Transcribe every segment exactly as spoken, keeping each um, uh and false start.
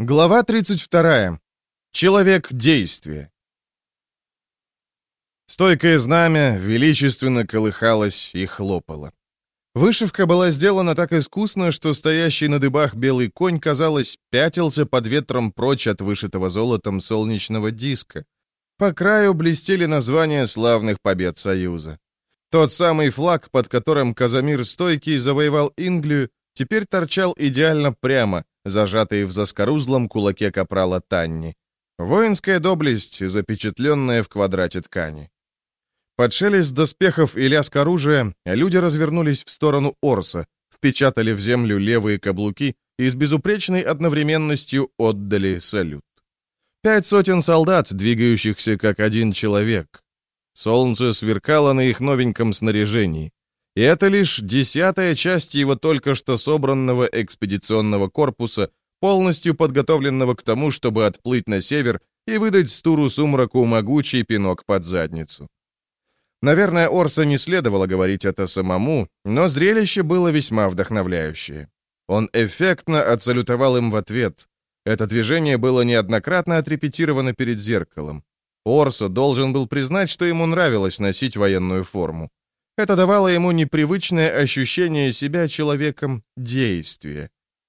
Глава тридцать вторая. Человек действия. Стойкое знамя величественно колыхалось и хлопало. Вышивка была сделана так искусно, что стоящий на дыбах белый конь, казалось, пятился под ветром прочь от вышитого золотом солнечного диска. По краю блестели названия славных побед Союза. Тот самый флаг, под которым Казимир Стойкий завоевал Инглию, теперь торчал идеально прямо, зажатый в заскорузлом кулаке капрала Танни. Воинская доблесть, запечатленная в квадрате ткани. Под шелест доспехов и лязг оружия люди развернулись в сторону Орса, впечатали в землю левые каблуки и с безупречной одновременностью отдали салют. Пять сотен солдат, двигающихся как один человек. Солнце сверкало на их новеньком снаряжении. И это лишь десятая часть его только что собранного экспедиционного корпуса, полностью подготовленного к тому, чтобы отплыть на север и выдать Стуру Сумраку могучий пинок под задницу. Наверное, Орса не следовало говорить это самому, но зрелище было весьма вдохновляющее. Он эффектно отсалютовал им в ответ. Это движение было неоднократно отрепетировано перед зеркалом. Орса должен был признать, что ему нравилось носить военную форму. Это давало ему непривычное ощущение себя человеком действия.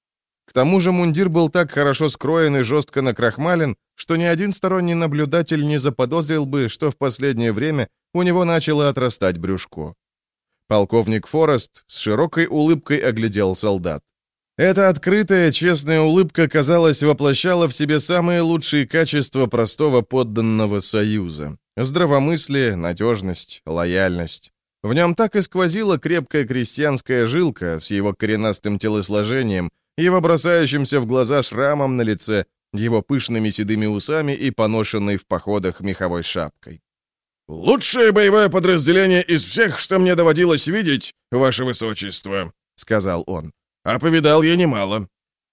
К тому же мундир был так хорошо скроен и жестко накрахмален, что ни один сторонний наблюдатель не заподозрил бы, что в последнее время у него начало отрастать брюшко. Полковник Форест с широкой улыбкой оглядел солдат. Эта открытая, честная улыбка, казалось, воплощала в себе самые лучшие качества простого подданного Союза. Здравомыслие, надежность, лояльность. В нем так и сквозила крепкая крестьянская жилка с его коренастым телосложением, его бросающимся в глаза шрамом на лице, его пышными седыми усами и поношенной в походах меховой шапкой. «Лучшее боевое подразделение из всех, что мне доводилось видеть, ваше высочество», — сказал он. «А повидал я немало».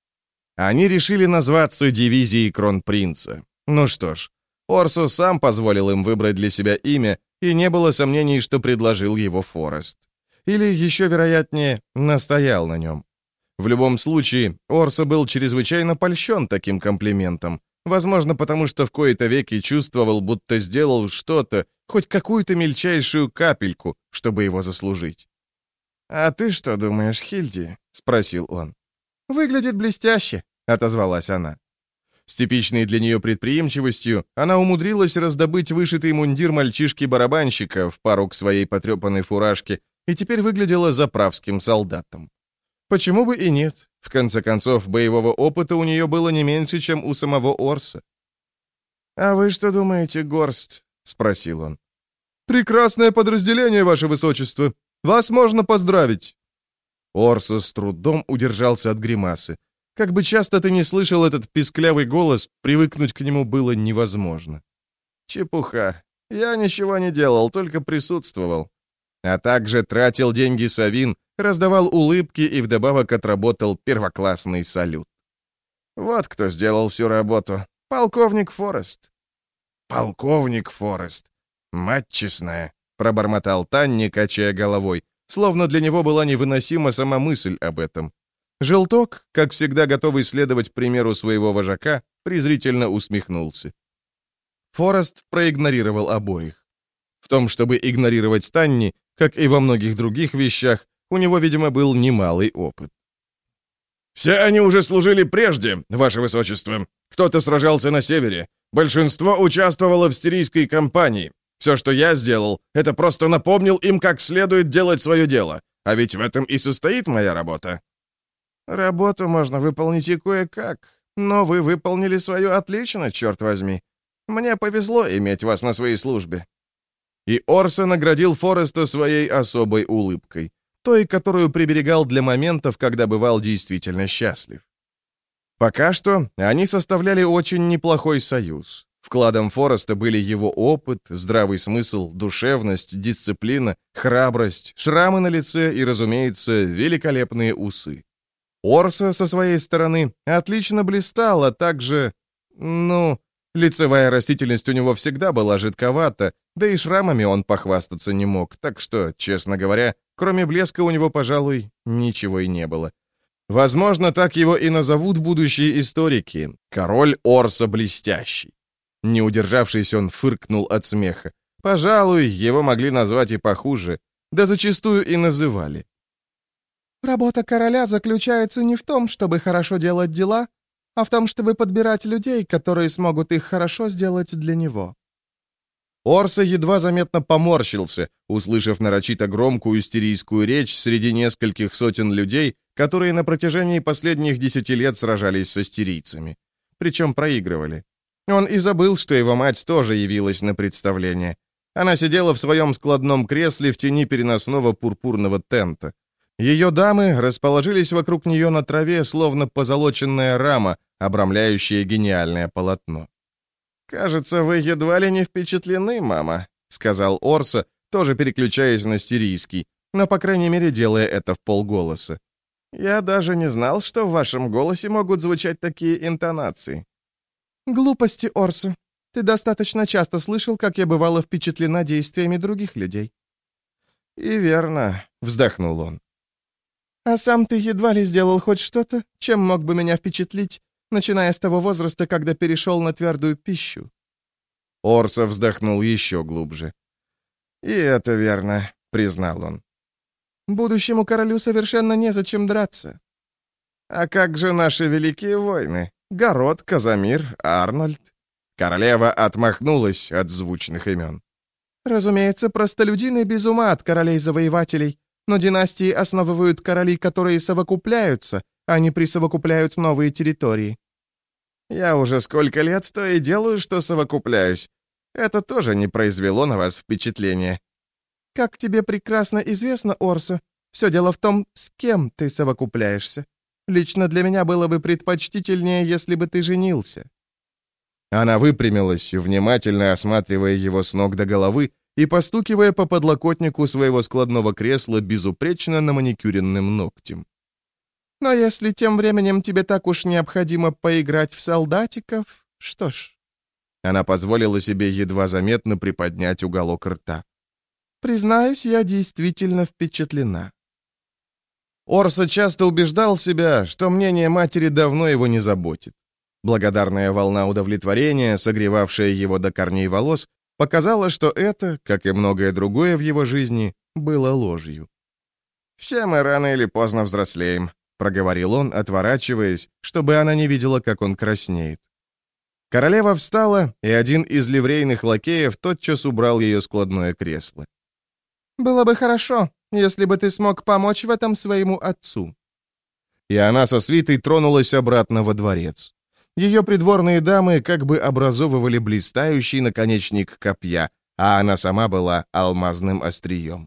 Они решили назваться дивизией Кронпринца. Ну что ж, Орсо сам позволил им выбрать для себя имя, и не было сомнений, что предложил его Форест. Или, еще вероятнее, настоял на нем. В любом случае, Орсо был чрезвычайно польщен таким комплиментом, возможно, потому что в кои-то веки чувствовал, будто сделал что-то, хоть какую-то мельчайшую капельку, чтобы его заслужить. «А ты что думаешь, Хильди?» — спросил он. «Выглядит блестяще», — отозвалась она. С типичной для нее предприимчивостью она умудрилась раздобыть вышитый мундир мальчишки-барабанщика в пару к своей потрепанной фуражке и теперь выглядела заправским солдатом. Почему бы и нет? В конце концов, боевого опыта у нее было не меньше, чем у самого Орса. «А вы что думаете, Горст?» — спросил он. «Прекрасное подразделение, ваше высочество. Вас можно поздравить!» Орса с трудом удержался от гримасы. Как бы часто ты не слышал этот писклявый голос, привыкнуть к нему было невозможно. «Чепуха. Я ничего не делал, только присутствовал. А также тратил деньги Савин, раздавал улыбки и вдобавок отработал первоклассный салют. Вот кто сделал всю работу. Полковник Форест». «Полковник Форест. Мать честная», — пробормотал Танни, качая головой, словно для него была невыносима сама мысль об этом. Желток, как всегда готовый следовать примеру своего вожака, презрительно усмехнулся. Форест проигнорировал обоих. В том, чтобы игнорировать Танни, как и во многих других вещах, у него, видимо, был немалый опыт. «Все они уже служили прежде, ваше высочество. Кто-то сражался на севере. Большинство участвовало в сирийской кампании. Все, что я сделал, это просто напомнил им, как следует делать свое дело. А ведь в этом и состоит моя работа». «Работу можно выполнить и кое-как, но вы выполнили свою отлично, черт возьми. Мне повезло иметь вас на своей службе». И Орса наградил Фореста своей особой улыбкой, той, которую приберегал для моментов, когда бывал действительно счастлив. Пока что они составляли очень неплохой союз. Вкладом Фореста были его опыт, здравый смысл, душевность, дисциплина, храбрость, шрамы на лице и, разумеется, великолепные усы. Орса, со своей стороны, отлично блистал, а также... Ну, лицевая растительность у него всегда была жидковата, да и шрамами он похвастаться не мог, так что, честно говоря, кроме блеска у него, пожалуй, ничего и не было. Возможно, так его и назовут будущие историки. Король Орса Блестящий. Не удержавшись, он фыркнул от смеха. Пожалуй, его могли назвать и похуже, да зачастую и называли. Работа короля заключается не в том, чтобы хорошо делать дела, а в том, чтобы подбирать людей, которые смогут их хорошо сделать для него. Орса едва заметно поморщился, услышав нарочито громкую истерийскую речь среди нескольких сотен людей, которые на протяжении последних десяти лет сражались с астирийцами. Причем проигрывали. Он и забыл, что его мать тоже явилась на представление. Она сидела в своем складном кресле в тени переносного пурпурного тента. Ее дамы расположились вокруг нее на траве, словно позолоченная рама, обрамляющая гениальное полотно. «Кажется, вы едва ли не впечатлены, мама», — сказал Орса, тоже переключаясь на стирийский, но, по крайней мере, делая это в полголоса. «Я даже не знал, что в вашем голосе могут звучать такие интонации». «Глупости, Орса. Ты достаточно часто слышал, как я бывала впечатлена действиями других людей». «И верно», — вздохнул он. «А сам ты едва ли сделал хоть что-то, чем мог бы меня впечатлить, начиная с того возраста, когда перешел на твердую пищу». Орса вздохнул еще глубже. «И это верно», — признал он. «Будущему королю совершенно незачем драться». «А как же наши великие войны? Город, Казамир, Арнольд?» Королева отмахнулась от звучных имен. «Разумеется, простолюдины без ума от королей-завоевателей, но династии основывают короли, которые совокупляются, а не присовокупляют новые территории». «Я уже сколько лет то и делаю, что совокупляюсь. Это тоже не произвело на вас впечатления». «Как тебе прекрасно известно, Орса, все дело в том, с кем ты совокупляешься. Лично для меня было бы предпочтительнее, если бы ты женился». Она выпрямилась, внимательно осматривая его с ног до головы и постукивая по подлокотнику своего складного кресла безупречно наманикюренным ногтем. «Но если тем временем тебе так уж необходимо поиграть в солдатиков, что ж...» Она позволила себе едва заметно приподнять уголок рта. «Признаюсь, я действительно впечатлена». Орса часто убеждал себя, что мнение матери давно его не заботит. Благодарная волна удовлетворения, согревавшая его до корней волос, показала, что это, как и многое другое в его жизни, было ложью. «Все мы рано или поздно взрослеем», — проговорил он, отворачиваясь, чтобы она не видела, как он краснеет. Королева встала, и один из ливрейных лакеев тотчас убрал ее складное кресло. «Было бы хорошо, если бы ты смог помочь в этом своему отцу». И она со свитой тронулась обратно во дворец. Ее придворные дамы как бы образовывали блистающий наконечник копья, а она сама была алмазным острием.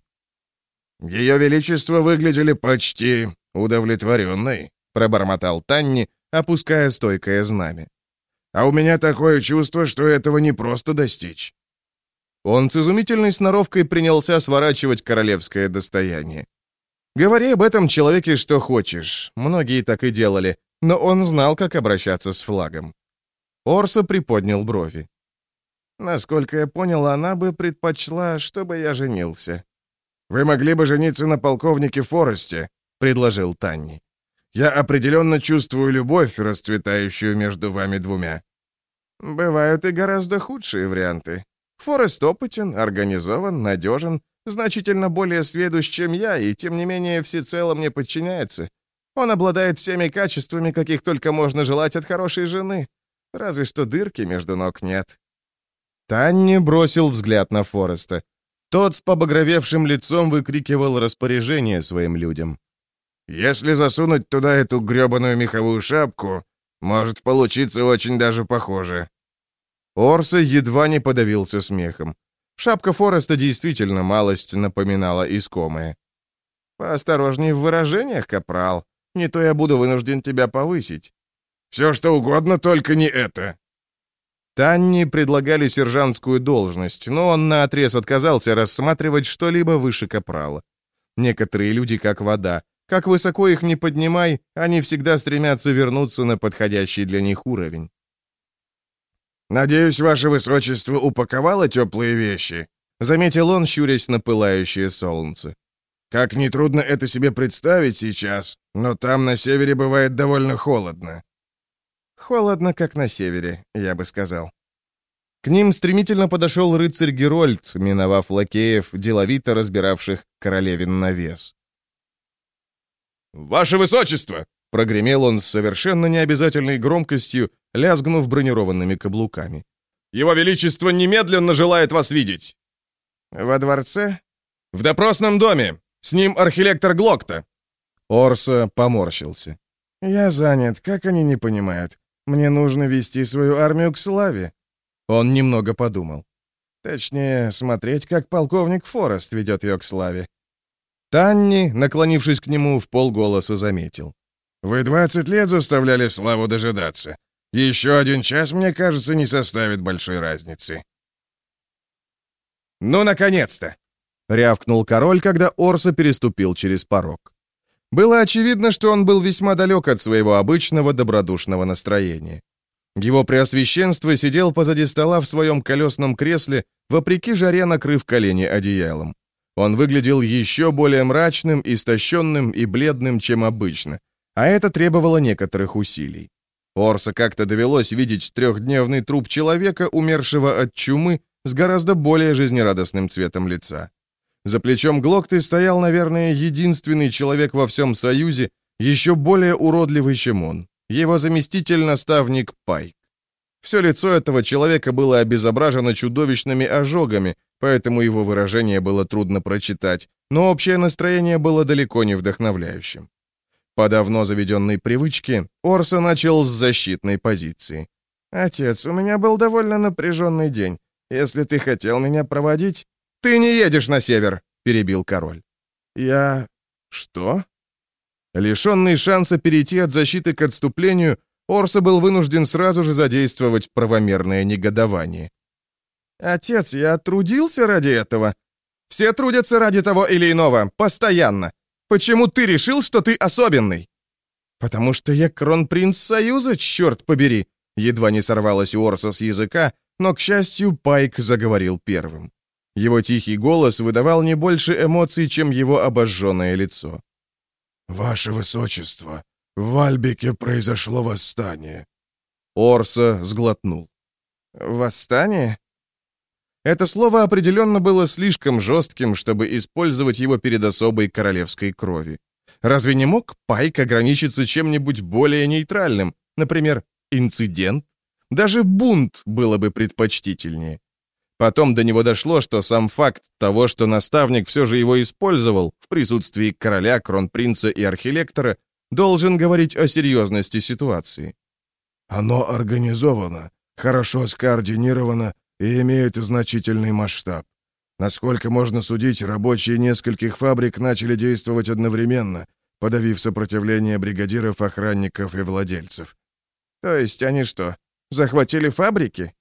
«Ее величество выглядели почти удовлетворенной», — пробормотал Танни, опуская стойкое знамя. «А у меня такое чувство, что этого не просто достичь». Он с изумительной сноровкой принялся сворачивать королевское достояние. Говори об этом человеке что хочешь, многие так и делали, но он знал, как обращаться с флагом. Орса приподнял брови. «Насколько я понял, она бы предпочла, чтобы я женился». «Вы могли бы жениться на полковнике Форесте», — предложил Танни. «Я определенно чувствую любовь, расцветающую между вами двумя». «Бывают и гораздо худшие варианты. Форест опытен, организован, надежен, значительно более сведущ, чем я, и тем не менее всецело мне подчиняется. Он обладает всеми качествами, каких только можно желать от хорошей жены. Разве что дырки между ног нет». Танни бросил взгляд на Фореста. Тот с побагровевшим лицом выкрикивал распоряжение своим людям. «Если засунуть туда эту грёбаную меховую шапку, может получиться очень даже похоже». Орса едва не подавился смехом. Шапка Фореста действительно малость напоминала искомое. «Поосторожней в выражениях, капрал. Не то я буду вынужден тебя повысить». «Все что угодно, только не это». Танни предлагали сержантскую должность, но он наотрез отказался рассматривать что-либо выше капрала. Некоторые люди как вода. Как высоко их ни поднимай, они всегда стремятся вернуться на подходящий для них уровень. «Надеюсь, ваше высочество упаковало теплые вещи», — заметил он, щурясь на пылающее солнце. Как нетрудно это себе представить сейчас, но там на севере бывает довольно холодно». «Холодно, как на севере, я бы сказал». К ним стремительно подошел рыцарь Герольд, миновав лакеев, деловито разбиравших королевин навес. «Ваше высочество!» — прогремел он с совершенно необязательной громкостью, лязгнув бронированными каблуками. «Его Величество немедленно желает вас видеть!» «Во дворце?» «В допросном доме! С ним архилектор Глокта!» Орса поморщился. «Я занят, как они не понимают? Мне нужно вести свою армию к славе». Он немного подумал. Точнее, смотреть, как полковник Форест ведет ее к славе. Танни, наклонившись к нему, в полголоса заметил. «Вы двадцать лет заставляли славу дожидаться. Еще один час, мне кажется, не составит большой разницы». «Ну, наконец-то!» — рявкнул король, когда Орса переступил через порог. Было очевидно, что он был весьма далек от своего обычного добродушного настроения. Его преосвященство сидел позади стола в своем колесном кресле, вопреки жаре накрыв колени одеялом. Он выглядел еще более мрачным, истощенным и бледным, чем обычно, а это требовало некоторых усилий. Орса как-то довелось видеть трехдневный труп человека, умершего от чумы, с гораздо более жизнерадостным цветом лица. За плечом Глокты стоял, наверное, единственный человек во всем Союзе, еще более уродливый, чем он. Его заместитель-наставник Пайк. Все лицо этого человека было обезображено чудовищными ожогами, поэтому его выражение было трудно прочитать, но общее настроение было далеко не вдохновляющим. По давно заведенной привычке, Орса начал с защитной позиции. «Отец, у меня был довольно напряженный день. Если ты хотел меня проводить...» «Ты не едешь на север!» — перебил король. «Я... что?» Лишенный шанса перейти от защиты к отступлению, Орса был вынужден сразу же задействовать правомерное негодование. «Отец, я трудился ради этого. Все трудятся ради того или иного, постоянно. Почему ты решил, что ты особенный?» «Потому что я кронпринц Союза, черт побери!» Едва не сорвалось у Орса с языка, но, к счастью, Пайк заговорил первым. Его тихий голос выдавал не больше эмоций, чем его обожженное лицо. «Ваше Высочество, в Вальбеке произошло восстание». Орса сглотнул. «Восстание?» Это слово определенно было слишком жестким, чтобы использовать его перед особой королевской крови. Разве не мог Пайк ограничиться чем-нибудь более нейтральным? Например, инцидент? Даже бунт было бы предпочтительнее. Потом до него дошло, что сам факт того, что наставник все же его использовал в присутствии короля, кронпринца и архилектора, должен говорить о серьезности ситуации. «Оно организовано, хорошо скоординировано и имеет значительный масштаб. Насколько можно судить, рабочие нескольких фабрик начали действовать одновременно, подавив сопротивление бригадиров, охранников и владельцев». «То есть они что, захватили фабрики?»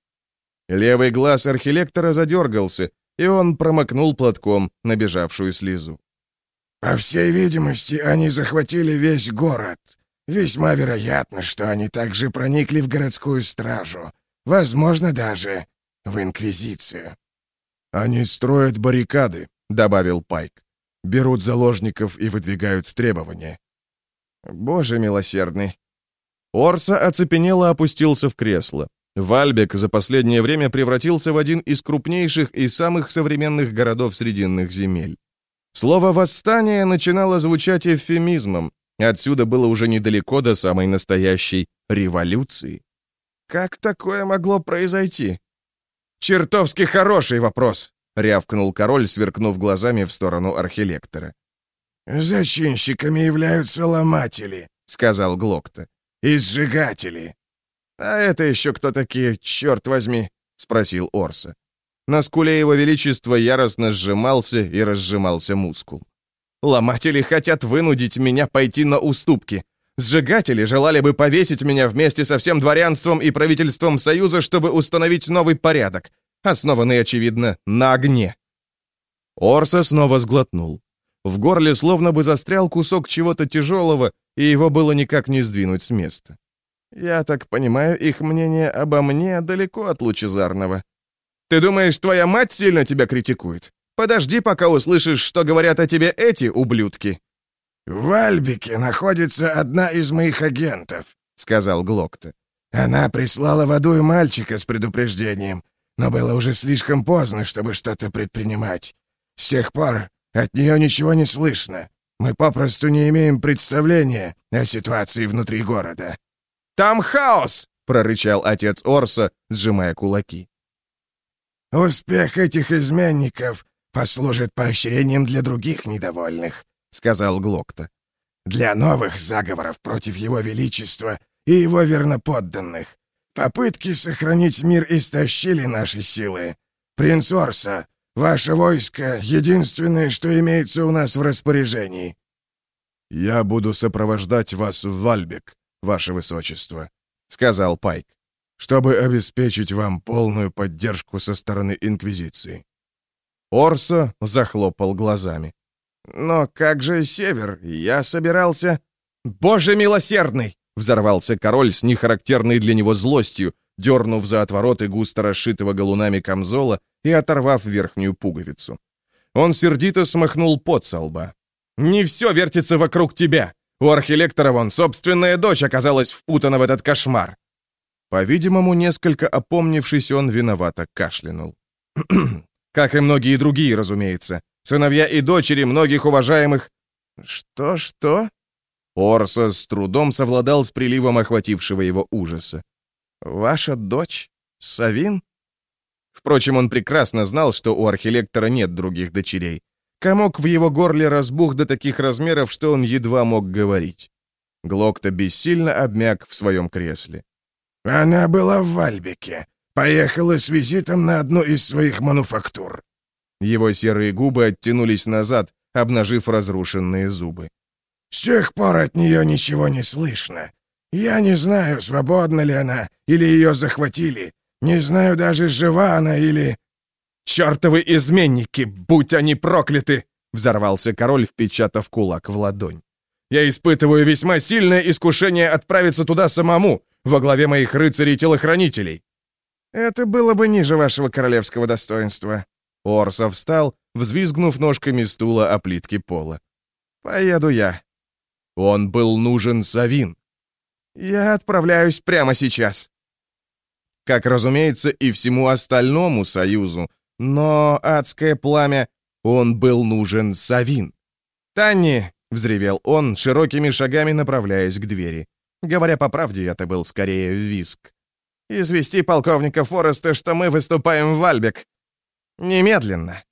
Левый глаз архилектора задергался, и он промокнул платком набежавшую слезу. «По всей видимости, они захватили весь город. Весьма вероятно, что они также проникли в городскую стражу. Возможно, даже в Инквизицию». «Они строят баррикады», — добавил Пайк. «Берут заложников и выдвигают требования». «Боже милосердный». Орса оцепенело опустился в кресло. Вальбек за последнее время превратился в один из крупнейших и самых современных городов Срединных земель. Слово «восстание» начинало звучать эвфемизмом, отсюда было уже недалеко до самой настоящей революции. Как такое могло произойти? «Чертовски хороший вопрос!» — рявкнул король, сверкнув глазами в сторону архилектора. «Зачинщиками являются ломатели», — сказал Глокта, — «и сжигатели». «А это еще кто такие, черт возьми?» — спросил Орса. На скуле его величества яростно сжимался и разжимался мускул. «Ломатели хотят вынудить меня пойти на уступки. Сжигатели желали бы повесить меня вместе со всем дворянством и правительством Союза, чтобы установить новый порядок, основанный, очевидно, на огне». Орса снова сглотнул. В горле словно бы застрял кусок чего-то тяжелого, и его было никак не сдвинуть с места. «Я так понимаю, их мнение обо мне далеко от лучезарного. Ты думаешь, твоя мать сильно тебя критикует? Подожди, пока услышишь, что говорят о тебе эти ублюдки». «В Вальбеке находится одна из моих агентов», — сказал Глокта. «Она прислала в Аду мальчика с предупреждением, но было уже слишком поздно, чтобы что-то предпринимать. С тех пор от нее ничего не слышно. Мы попросту не имеем представления о ситуации внутри города». «Там хаос!» — прорычал отец Орса, сжимая кулаки. «Успех этих изменников послужит поощрением для других недовольных», — сказал Глокта. «Для новых заговоров против его величества и его верноподданных. Попытки сохранить мир истощили наши силы. Принц Орса, ваше войско — единственное, что имеется у нас в распоряжении». «Я буду сопровождать вас в Вальбек, ваше высочество», — сказал Пайк, «чтобы обеспечить вам полную поддержку со стороны Инквизиции». Орса захлопал глазами. «Но как же север? Я собирался...» «Боже милосердный!» — взорвался король с нехарактерной для него злостью, дернув за отвороты густо расшитого галунами камзола и оторвав верхнюю пуговицу. Он сердито смахнул пот со лба. «Не все вертится вокруг тебя! У архилектора вон собственная дочь оказалась впутана в этот кошмар!» По-видимому, несколько опомнившись, он виновато кашлянул. «Как и многие другие, разумеется. Сыновья и дочери многих уважаемых...» «Что-что?» Орса с трудом совладал с приливом охватившего его ужаса. «Ваша дочь? Савин?» Впрочем, он прекрасно знал, что у архилектора нет других дочерей. Комок в его горле разбух до таких размеров, что он едва мог говорить. Глокта бессильно обмяк в своем кресле. «Она была в Вальбеке. Поехала с визитом на одну из своих мануфактур». Его серые губы оттянулись назад, обнажив разрушенные зубы. «С тех пор от нее ничего не слышно. Я не знаю, свободна ли она, или ее захватили. Не знаю даже, жива она или...» «Чертовы изменники, будь они прокляты!» — взорвался король, впечатав кулак в ладонь. «Я испытываю весьма сильное искушение отправиться туда самому, во главе моих рыцарей-телохранителей». «Это было бы ниже вашего королевского достоинства». Орса встал, взвизгнув ножками стула о плитке пола. «Поеду я». Он был нужен Савин. «Я отправляюсь прямо сейчас». Как, разумеется, и всему остальному союзу, но адское пламя, он был нужен Савин. «Танни!» — взревел он, широкими шагами направляясь к двери. Говоря по правде, это был скорее визг. «Извести полковника Фореста, что мы выступаем в Вальбек. Немедленно!»